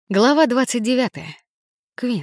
Глава 29. Квин.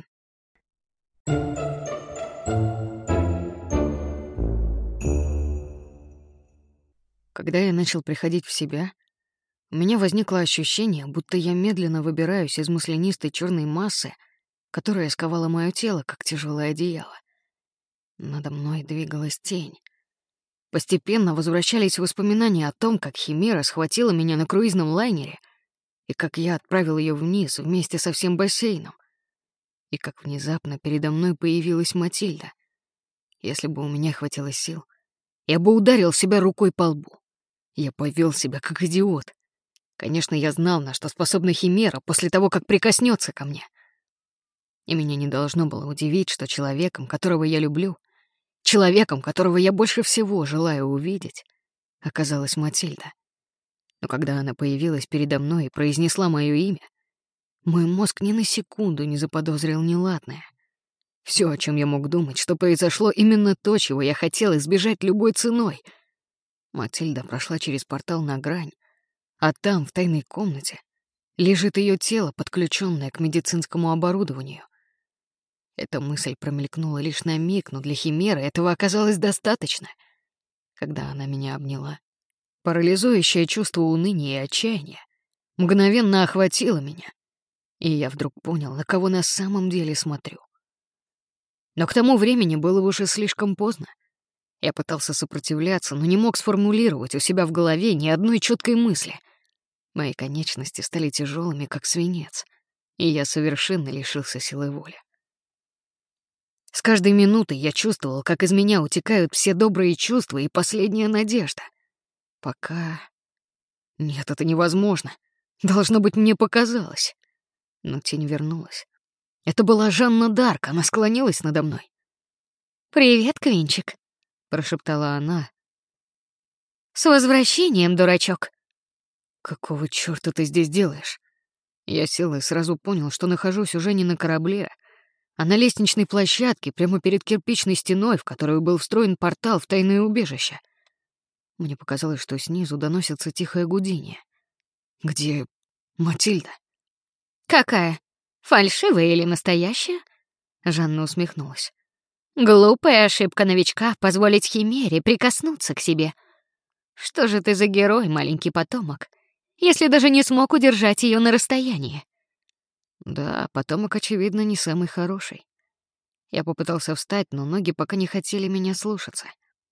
Когда я начал приходить в себя, у меня возникло ощущение, будто я медленно выбираюсь из маслянистой черной массы, которая сковала мое тело, как тяжелое одеяло. Надо мной двигалась тень. Постепенно возвращались воспоминания о том, как Химера схватила меня на круизном лайнере и как я отправил ее вниз вместе со всем бассейном, и как внезапно передо мной появилась Матильда. Если бы у меня хватило сил, я бы ударил себя рукой по лбу. Я повел себя как идиот. Конечно, я знал, на что способна Химера после того, как прикоснется ко мне. И меня не должно было удивить, что человеком, которого я люблю, человеком, которого я больше всего желаю увидеть, оказалась Матильда. Но когда она появилась передо мной и произнесла мое имя, мой мозг ни на секунду не заподозрил неладное. Все, о чем я мог думать, что произошло именно то, чего я хотел избежать любой ценой. Матильда прошла через портал на грань, а там, в тайной комнате, лежит ее тело, подключенное к медицинскому оборудованию. Эта мысль промелькнула лишь на миг, но для Химеры этого оказалось достаточно. Когда она меня обняла, парализующее чувство уныния и отчаяния мгновенно охватило меня, и я вдруг понял, на кого на самом деле смотрю. Но к тому времени было уже слишком поздно. Я пытался сопротивляться, но не мог сформулировать у себя в голове ни одной четкой мысли. Мои конечности стали тяжелыми, как свинец, и я совершенно лишился силы воли. С каждой минутой я чувствовал, как из меня утекают все добрые чувства и последняя надежда. Пока... Нет, это невозможно. Должно быть, мне показалось. Но тень вернулась. Это была Жанна Дарк, она склонилась надо мной. «Привет, Квинчик», — прошептала она. «С возвращением, дурачок!» «Какого чёрта ты здесь делаешь?» Я сел и сразу понял, что нахожусь уже не на корабле, а на лестничной площадке прямо перед кирпичной стеной, в которую был встроен портал в тайное убежище. Мне показалось, что снизу доносится тихое гудение. «Где Матильда?» «Какая? Фальшивая или настоящая?» Жанна усмехнулась. «Глупая ошибка новичка — позволить Химере прикоснуться к себе. Что же ты за герой, маленький потомок, если даже не смог удержать ее на расстоянии?» Да, потомок, очевидно, не самый хороший. Я попытался встать, но ноги пока не хотели меня слушаться.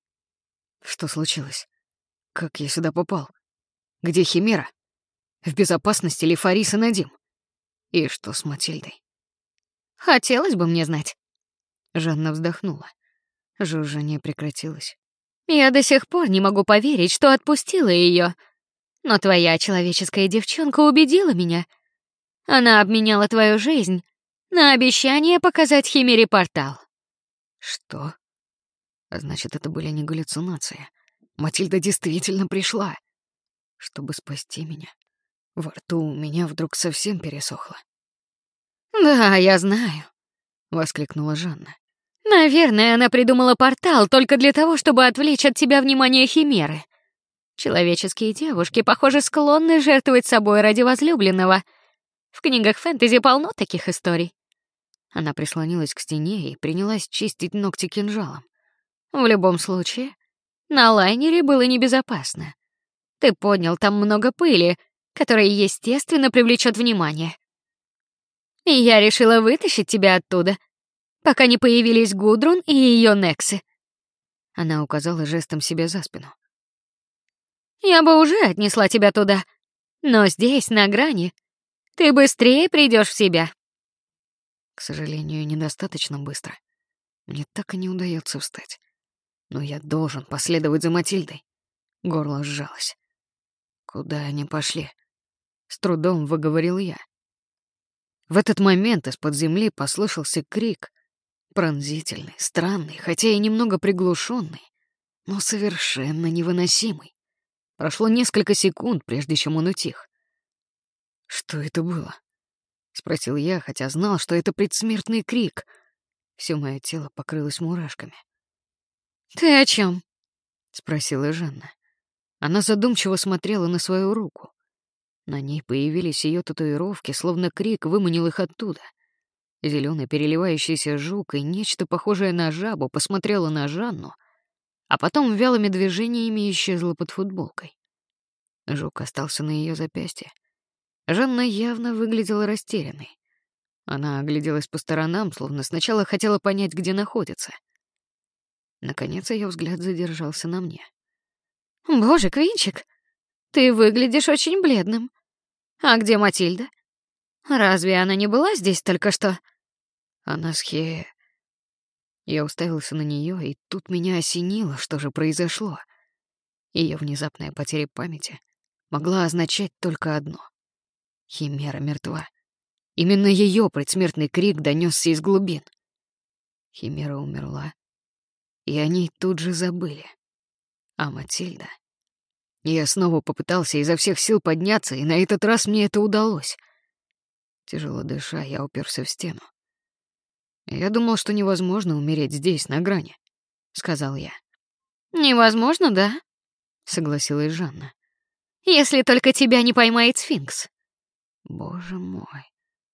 Что случилось? Как я сюда попал? Где Химера? В безопасности ли Фарис и Надим? И что с Матильдой? «Хотелось бы мне знать». Жанна вздохнула. Жужжание прекратилось. «Я до сих пор не могу поверить, что отпустила ее. Но твоя человеческая девчонка убедила меня. Она обменяла твою жизнь на обещание показать Химере портал». Что? А значит, это были не галлюцинации. Матильда действительно пришла, чтобы спасти меня. Во рту у меня вдруг совсем пересохло. «Да, я знаю», — воскликнула Жанна. «Наверное, она придумала портал только для того, чтобы отвлечь от тебя внимание Химеры. Человеческие девушки, похоже, склонны жертвовать собой ради возлюбленного. В книгах фэнтези полно таких историй». Она прислонилась к стене и принялась чистить ногти кинжалом. «В любом случае, на лайнере было небезопасно. Ты поднял там много пыли, которая, естественно, привлечет внимание. И я решила вытащить тебя оттуда, пока не появились Гудрун и ее Нексы». Она указала жестом себе за спину. «Я бы уже отнесла тебя туда, но здесь, на грани, ты быстрее придешь в себя». К сожалению, недостаточно быстро. Мне так и не удается встать. Но я должен последовать за Матильдой. Горло сжалось. Куда они пошли? С трудом выговорил я. В этот момент из-под земли послышался крик. Пронзительный, странный, хотя и немного приглушенный, но совершенно невыносимый. Прошло несколько секунд, прежде чем он утих. «Что это было?» — спросил я, хотя знал, что это предсмертный крик. Всё моё тело покрылось мурашками. «Ты о чем? — спросила Жанна. Она задумчиво смотрела на свою руку. На ней появились ее татуировки, словно крик выманил их оттуда. Зеленый переливающийся жук и нечто похожее на жабу посмотрела на Жанну, а потом вялыми движениями исчезла под футболкой. Жук остался на ее запястье. Жанна явно выглядела растерянной. Она огляделась по сторонам, словно сначала хотела понять, где находится. Наконец ее взгляд задержался на мне. «Боже, Квинчик, ты выглядишь очень бледным. А где Матильда? Разве она не была здесь только что?» Она с Хе... Я уставился на нее, и тут меня осенило, что же произошло. Ее внезапная потеря памяти могла означать только одно: Химера мертва. Именно ее предсмертный крик донесся из глубин. Химера умерла, и о ней тут же забыли. А Матильда... Я снова попытался изо всех сил подняться, и на этот раз мне это удалось. Тяжело дыша, я уперся в стену. «Я думал, что невозможно умереть здесь, на грани», — сказал я. «Невозможно, да?» — согласилась Жанна. «Если только тебя не поймает сфинкс». «Боже мой.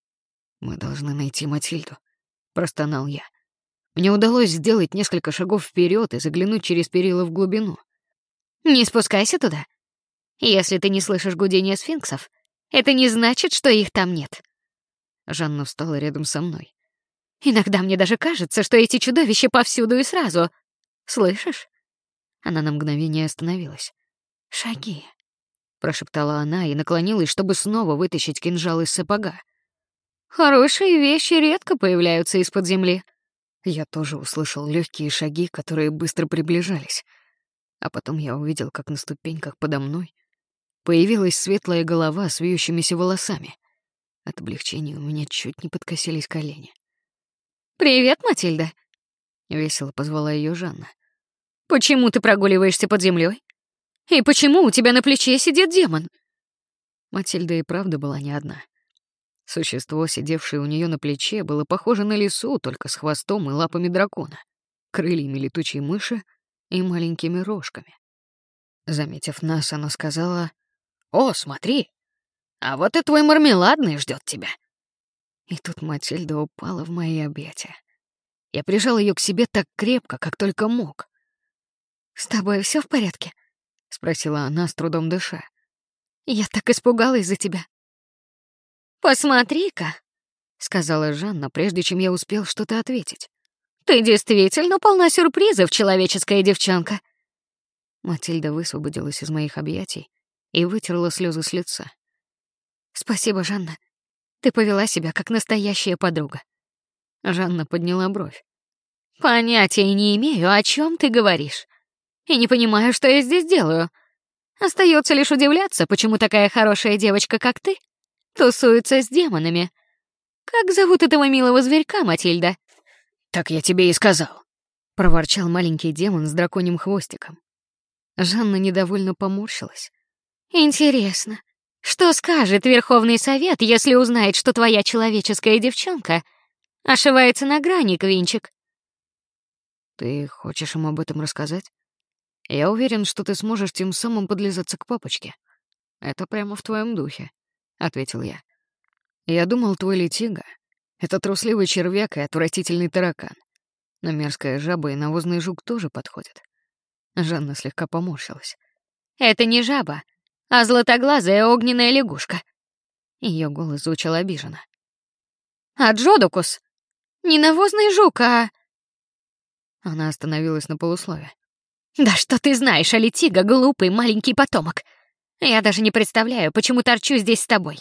Мы должны найти Матильду», — простонал я. Мне удалось сделать несколько шагов вперед и заглянуть через перила в глубину. «Не спускайся туда. Если ты не слышишь гудения сфинксов, это не значит, что их там нет». Жанна встала рядом со мной. «Иногда мне даже кажется, что эти чудовища повсюду и сразу. Слышишь?» Она на мгновение остановилась. «Шаги», — прошептала она и наклонилась, чтобы снова вытащить кинжал из сапога. «Хорошие вещи редко появляются из-под земли». Я тоже услышал легкие шаги, которые быстро приближались. А потом я увидел, как на ступеньках подо мной появилась светлая голова с вьющимися волосами. От облегчения у меня чуть не подкосились колени. «Привет, Матильда», — весело позвала ее Жанна. «Почему ты прогуливаешься под землей? И почему у тебя на плече сидит демон?» Матильда и правда была не одна. Существо, сидевшее у нее на плече, было похоже на лису, только с хвостом и лапами дракона, крыльями летучей мыши и маленькими рожками. Заметив нас, она сказала: «О, смотри, а вот и твой мармеладный ждет тебя». И тут Матильда упала в мои объятия. Я прижал ее к себе так крепко, как только мог. «С тобой все в порядке?» — спросила она, с трудом дыша. «Я так испугалась за тебя». «Посмотри-ка», — сказала Жанна, прежде чем я успел что-то ответить. «Ты действительно полна сюрпризов, человеческая девчонка». Матильда высвободилась из моих объятий и вытерла слезы с лица. «Спасибо, Жанна. Ты повела себя как настоящая подруга». Жанна подняла бровь. «Понятия не имею, о чем ты говоришь. И не понимаю, что я здесь делаю. Остается лишь удивляться, почему такая хорошая девочка, как ты, тусуется с демонами. Как зовут этого милого зверька, Матильда?» «Так я тебе и сказал», — проворчал маленький демон с драконьим хвостиком. Жанна недовольно поморщилась. «Интересно, что скажет Верховный Совет, если узнает, что твоя человеческая девчонка ошивается на грани, Квинчик?» «Ты хочешь им об этом рассказать? Я уверен, что ты сможешь тем самым подлизаться к папочке. Это прямо в твоем духе», — ответил я. «Я думал, твой Летига — это трусливый червяк и отвратительный таракан. Но мерзкая жаба и навозный жук тоже подходят». Жанна слегка поморщилась. «Это не жаба, а златоглазая огненная лягушка». Ее голос звучал обиженно. «А Джодокус? Не навозный жук, а...» Она остановилась на полуслове. «Да что ты знаешь о Летиго, глупый маленький потомок? Я даже не представляю, почему торчу здесь с тобой».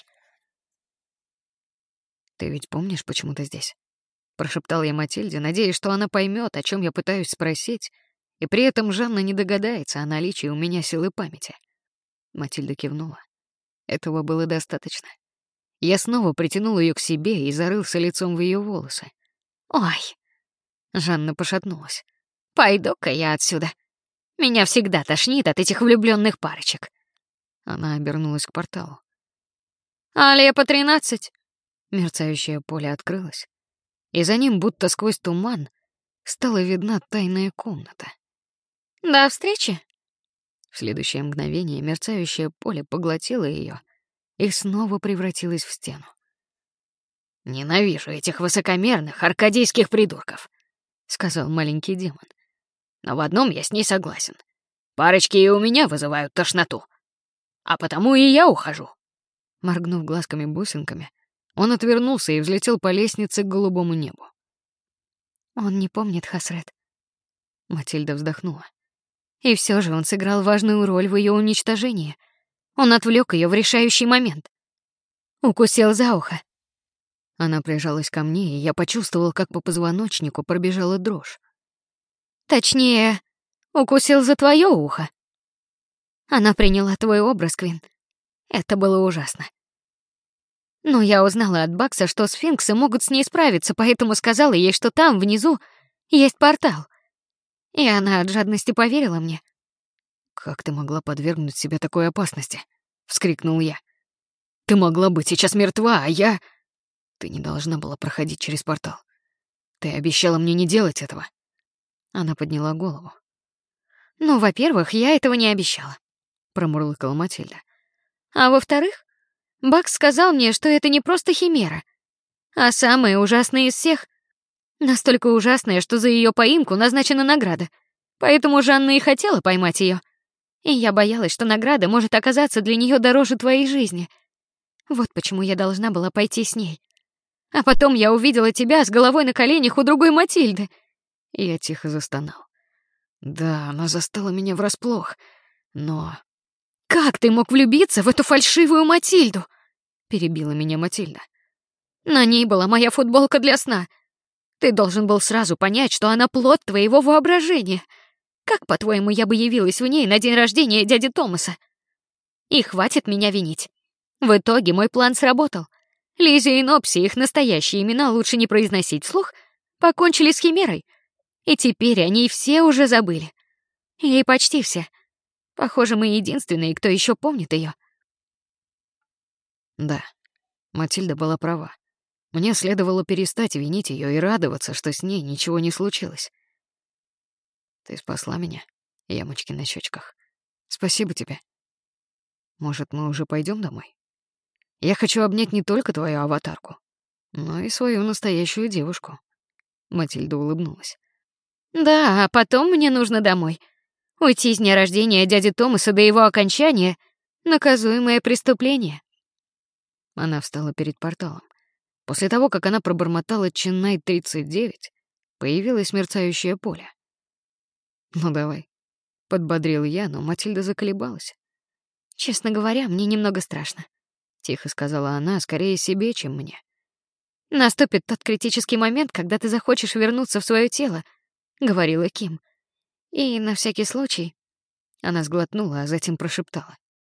«Ты ведь помнишь, почему ты здесь?» — прошептал я Матильде, надеясь, что она поймет, о чем я пытаюсь спросить, и при этом Жанна не догадается о наличии у меня силы памяти. Матильда кивнула. Этого было достаточно. Я снова притянул ее к себе и зарылся лицом в ее волосы. «Ой!» — Жанна пошатнулась. «Пойду-ка я отсюда. Меня всегда тошнит от этих влюбленных парочек». Она обернулась к порталу. «Алепа 13». Мерцающее поле открылось, и за ним, будто сквозь туман, стала видна тайная комната. «До встречи». В следующее мгновение мерцающее поле поглотило ее, и снова превратилась в стену. «Ненавижу этих высокомерных аркадийских придурков», — сказал маленький демон. «Но в одном я с ней согласен. Парочки и у меня вызывают тошноту. А потому и я ухожу». Моргнув глазками-бусинками, он отвернулся и взлетел по лестнице к голубому небу. «Он не помнит Хасрет». Матильда вздохнула. «И все же он сыграл важную роль в ее уничтожении. Он отвлек ее в решающий момент. Укусил за ухо». Она прижалась ко мне, и я почувствовал, как по позвоночнику пробежала дрожь. «Точнее, укусил за твое ухо. Она приняла твой образ, Квин. Это было ужасно. Но я узнала от Бакса, что сфинксы могут с ней справиться, поэтому сказала ей, что там, внизу, есть портал. И она от жадности поверила мне». «Как ты могла подвергнуть себя такой опасности?» — вскрикнул я. «Ты могла быть сейчас мертва, а я...» «Ты не должна была проходить через портал. Ты обещала мне не делать этого». Она подняла голову. «Ну, во-первых, я этого не обещала», — промурлыкала Матильда. «А во-вторых, Бакс сказал мне, что это не просто химера, а самая ужасная из всех. Настолько ужасная, что за ее поимку назначена награда. Поэтому Жанна и хотела поймать ее. И я боялась, что награда может оказаться для нее дороже твоей жизни. Вот почему я должна была пойти с ней. А потом я увидела тебя с головой на коленях у другой Матильды». И я тихо застонал. Да, она застала меня врасплох, но... «Как ты мог влюбиться в эту фальшивую Матильду?» — перебила меня Матильда. «На ней была моя футболка для сна. Ты должен был сразу понять, что она плод твоего воображения. Как, по-твоему, я бы явилась в ней на день рождения дяди Томаса? И хватит меня винить. В итоге мой план сработал. Лизи и Нопси, их настоящие имена лучше не произносить вслух, покончили с химерой. И теперь они все уже забыли. И почти все. Похоже, мы единственные, кто еще помнит ее. Да, Матильда была права. Мне следовало перестать винить ее и радоваться, что с ней ничего не случилось. Ты спасла меня, ямочки на щечках. Спасибо тебе. Может, мы уже пойдем домой? Я хочу обнять не только твою аватарку, но и свою настоящую девушку. Матильда улыбнулась. Да, а потом мне нужно домой. Уйти с дня рождения дяди Томаса до его окончания — наказуемое преступление. Она встала перед порталом. После того, как она пробормотала Ченнай 39, появилось мерцающее поле. «Ну давай», — подбодрил я, но Матильда заколебалась. «Честно говоря, мне немного страшно», — тихо сказала она, скорее себе, чем мне. «Наступит тот критический момент, когда ты захочешь вернуться в свое тело», — говорила Ким. «И на всякий случай...» Она сглотнула, а затем прошептала.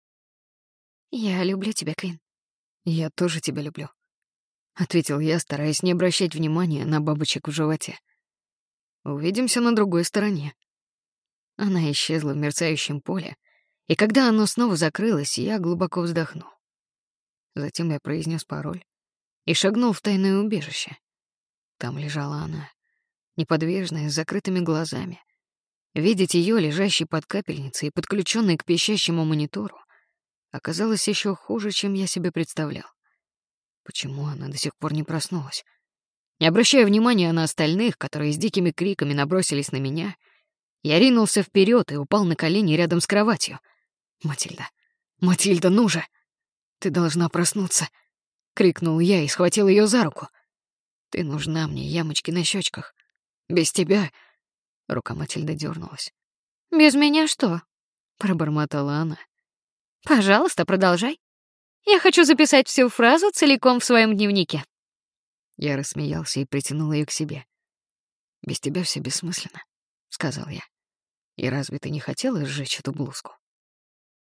«Я люблю тебя, Квин». «Я тоже тебя люблю», — ответил я, стараясь не обращать внимания на бабочек в животе. «Увидимся на другой стороне». Она исчезла в мерцающем поле, и когда оно снова закрылось, я глубоко вздохнул. Затем я произнес пароль и шагнул в тайное убежище. Там лежала она, неподвижная, с закрытыми глазами. Видеть ее, лежащей под капельницей и подключенной к пищащему монитору, оказалось еще хуже, чем я себе представлял. Почему она до сих пор не проснулась? Не обращая внимания на остальных, которые с дикими криками набросились на меня, я ринулся вперед и упал на колени рядом с кроватью. «Матильда! Матильда, ну же! Ты должна проснуться!» — крикнул я и схватил ее за руку. «Ты нужна мне, ямочки на щечках. Без тебя...» Рука Матильды дернулась. «Без меня что?» — пробормотала она. «Пожалуйста, продолжай. Я хочу записать всю фразу целиком в своем дневнике». Я рассмеялся и притянул ее к себе. «Без тебя все бессмысленно», — сказал я. «И разве ты не хотела сжечь эту блузку?»